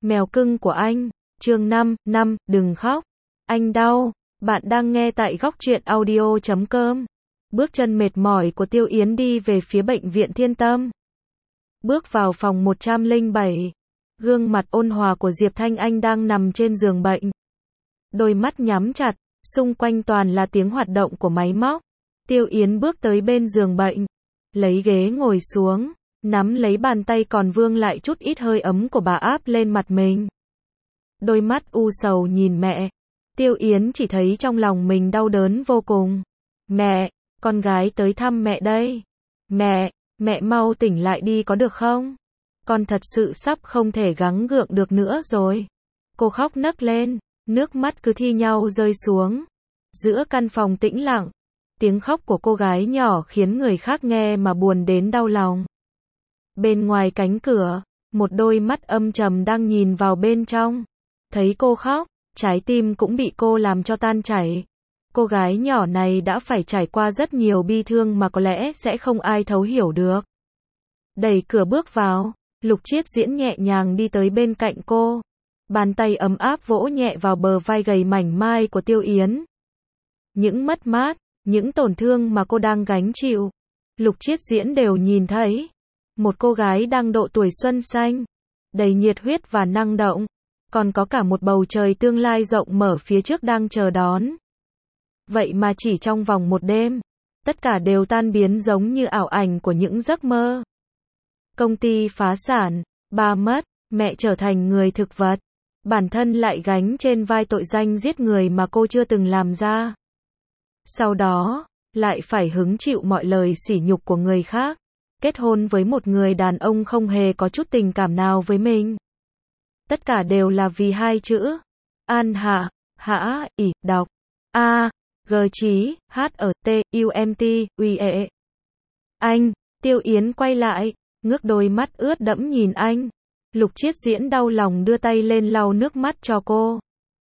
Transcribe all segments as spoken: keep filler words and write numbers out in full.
Mèo cưng của anh. Chương năm, năm, đừng khóc. Anh đau. Bạn đang nghe tại góc truyện audio chấm com. Bước chân mệt mỏi của Tiêu Yến đi về phía bệnh viện Thiên Tâm. Bước vào phòng một trăm lẻ bảy. Gương mặt ôn hòa của Diệp Thanh Anh đang nằm trên giường bệnh. Đôi mắt nhắm chặt, xung quanh toàn là tiếng hoạt động của máy móc. Tiêu Yến bước tới bên giường bệnh, lấy ghế ngồi xuống, nắm lấy bàn tay còn vương lại chút ít hơi ấm của bà áp lên mặt mình. Đôi mắt u sầu nhìn mẹ. Tiêu Yến chỉ thấy trong lòng mình đau đớn vô cùng. Mẹ, con gái tới thăm mẹ đây. Mẹ, mẹ mau tỉnh lại đi có được không? Con thật sự sắp không thể gắng gượng được nữa rồi. Cô khóc nấc lên, nước mắt cứ thi nhau rơi xuống. Giữa căn phòng tĩnh lặng, tiếng khóc của cô gái nhỏ khiến người khác nghe mà buồn đến đau lòng. Bên ngoài cánh cửa, một đôi mắt âm trầm đang nhìn vào bên trong. Thấy cô khóc, trái tim cũng bị cô làm cho tan chảy. Cô gái nhỏ này đã phải trải qua rất nhiều bi thương mà có lẽ sẽ không ai thấu hiểu được. Đẩy cửa bước vào, Lục Chiết Diễn nhẹ nhàng đi tới bên cạnh cô. Bàn tay ấm áp vỗ nhẹ vào bờ vai gầy mảnh mai của Tiêu Yến. Những mất mát, những tổn thương mà cô đang gánh chịu, Lục Chiết Diễn đều nhìn thấy. Một cô gái đang độ tuổi xuân xanh, đầy nhiệt huyết và năng động, còn có cả một bầu trời tương lai rộng mở phía trước đang chờ đón. Vậy mà chỉ trong vòng một đêm, tất cả đều tan biến giống như ảo ảnh của những giấc mơ. Công ty phá sản, ba mất, mẹ trở thành người thực vật, bản thân lại gánh trên vai tội danh giết người mà cô chưa từng làm ra. Sau đó, lại phải hứng chịu mọi lời sỉ nhục của người khác, kết hôn với một người đàn ông không hề có chút tình cảm nào với mình. Tất cả đều là vì hai chữ. An Hạ, Hã, ỉ, đọc. A, G chí, H ở T, U M T, uy ệ. Anh, Tiêu Yến quay lại, ngước đôi mắt ướt đẫm nhìn anh. Lục Chiết Diễn đau lòng đưa tay lên lau nước mắt cho cô.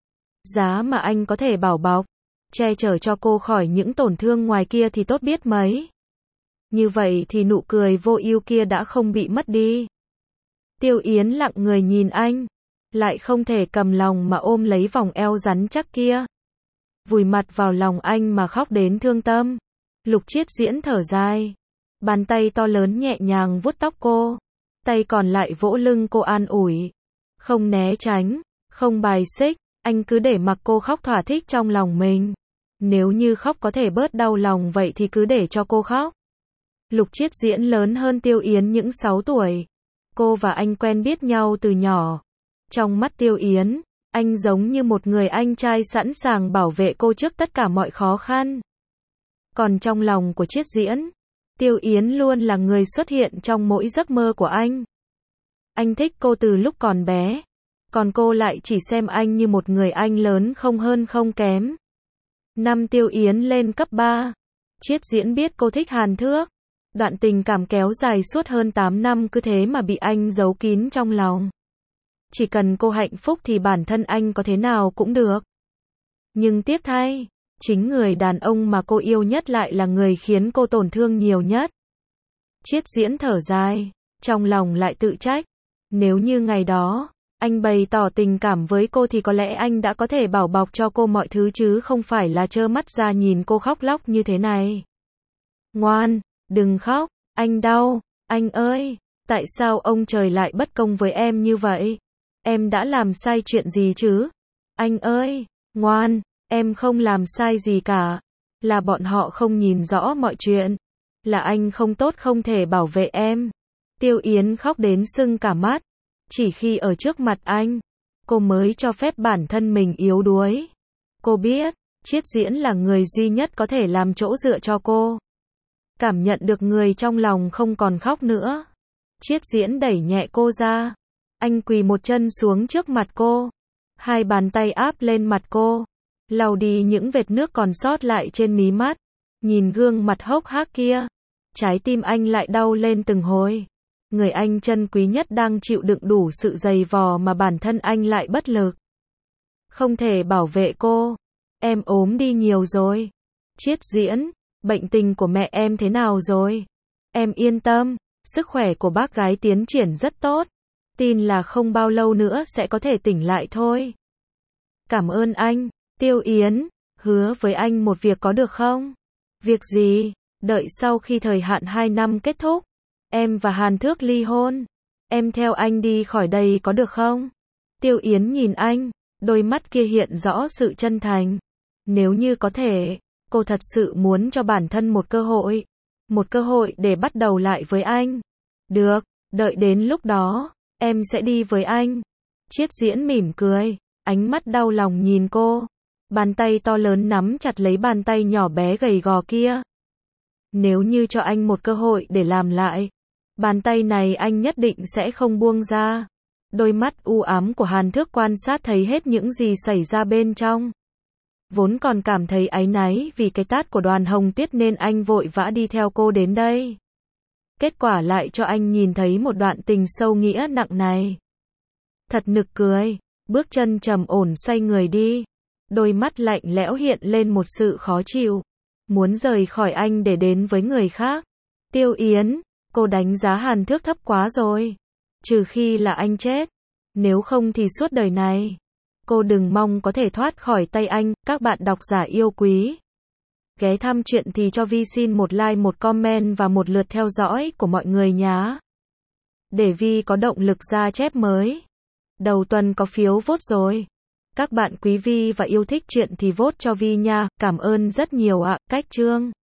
Giá mà anh có thể bảo bọc, che chở cho cô khỏi những tổn thương ngoài kia thì tốt biết mấy. Như vậy thì nụ cười vô ưu kia đã không bị mất đi. Tiêu Yến lặng người nhìn anh, lại không thể cầm lòng mà ôm lấy vòng eo rắn chắc kia. Vùi mặt vào lòng anh mà khóc đến thương tâm. Lục Chiết Diễn thở dài, bàn tay to lớn nhẹ nhàng vuốt tóc cô, tay còn lại vỗ lưng cô an ủi. Không né tránh, không bài xích, anh cứ để mặc cô khóc thỏa thích trong lòng mình. Nếu như khóc có thể bớt đau lòng vậy thì cứ để cho cô khóc. Lục Chiết Diễn lớn hơn Tiêu Yến những sáu tuổi. Cô và anh quen biết nhau từ nhỏ. Trong mắt Tiêu Yến, anh giống như một người anh trai sẵn sàng bảo vệ cô trước tất cả mọi khó khăn. Còn trong lòng của Chiết Diễn, Tiêu Yến luôn là người xuất hiện trong mỗi giấc mơ của anh. Anh thích cô từ lúc còn bé, còn cô lại chỉ xem anh như một người anh lớn không hơn không kém. Năm Tiêu Yến lên cấp ba, Chiết Diễn biết cô thích Hàn Thước. Đoạn tình cảm kéo dài suốt hơn tám năm cứ thế mà bị anh giấu kín trong lòng. Chỉ cần cô hạnh phúc thì bản thân anh có thế nào cũng được. Nhưng tiếc thay, chính người đàn ông mà cô yêu nhất lại là người khiến cô tổn thương nhiều nhất. Chiết Diễn thở dài, trong lòng lại tự trách. Nếu như ngày đó, anh bày tỏ tình cảm với cô thì có lẽ anh đã có thể bảo bọc cho cô mọi thứ chứ không phải là trơ mắt ra nhìn cô khóc lóc như thế này. Ngoan, đừng khóc, anh đau, anh ơi, tại sao ông trời lại bất công với em như vậy? Em đã làm sai chuyện gì chứ? Anh ơi, ngoan, em không làm sai gì cả. Là bọn họ không nhìn rõ mọi chuyện. Là anh không tốt không thể bảo vệ em. Tiêu Yến khóc đến sưng cả mắt. Chỉ khi ở trước mặt anh, cô mới cho phép bản thân mình yếu đuối. Cô biết, Chiết Diễn là người duy nhất có thể làm chỗ dựa cho cô. Cảm nhận được người trong lòng không còn khóc nữa. Chiết Diễn đẩy nhẹ cô ra. Anh quỳ một chân xuống trước mặt cô. Hai bàn tay áp lên mặt cô. Lau đi những vệt nước còn sót lại trên mí mắt. Nhìn gương mặt hốc hác kia. Trái tim anh lại đau lên từng hồi. Người anh trân quý nhất đang chịu đựng đủ sự dày vò mà bản thân anh lại bất lực. Không thể bảo vệ cô. Em ốm đi nhiều rồi. Chiết Diễn, bệnh tình của mẹ em thế nào rồi? Em yên tâm, sức khỏe của bác gái tiến triển rất tốt. tin là không bao lâu nữa sẽ có thể tỉnh lại thôi. Cảm ơn anh, Tiêu Yến, hứa với anh một việc có được không? Việc gì? Đợi sau khi thời hạn hai năm kết thúc, em và Hàn Thước ly hôn, em theo anh đi khỏi đây có được không? Tiêu Yến nhìn anh, đôi mắt kia hiện rõ sự chân thành. Nếu như có thể, cô thật sự muốn cho bản thân một cơ hội, một cơ hội để bắt đầu lại với anh. Được, đợi đến lúc đó, em sẽ đi với anh. Chiết Diễn mỉm cười, ánh mắt đau lòng nhìn cô. Bàn tay to lớn nắm chặt lấy bàn tay nhỏ bé gầy gò kia. Nếu như cho anh một cơ hội để làm lại, bàn tay này anh nhất định sẽ không buông ra. Đôi mắt u ám của Hàn Thước quan sát thấy hết những gì xảy ra bên trong. Vốn còn cảm thấy áy náy vì cái tát của Đoàn Hồng Tuyết nên anh vội vã đi theo cô đến đây. Kết quả lại cho anh nhìn thấy một đoạn tình sâu nghĩa nặng này. Thật nực cười, bước chân trầm ổn xoay người đi. Đôi mắt lạnh lẽo hiện lên một sự khó chịu. Muốn rời khỏi anh để đến với người khác. Tiêu Yến, cô đánh giá Hàn Thước thấp quá rồi. Trừ khi là anh chết. Nếu không thì suốt đời này, cô đừng mong có thể thoát khỏi tay anh. Các bạn độc giả yêu quý, ghé thăm chuyện thì cho Vi xin một like, một comment và một lượt theo dõi của mọi người nhé. Để Vi có động lực ra chép mới. Đầu tuần có phiếu vote rồi. Các bạn quý Vi và yêu thích chuyện thì vote cho Vi nha. Cảm ơn rất nhiều ạ. Cách chương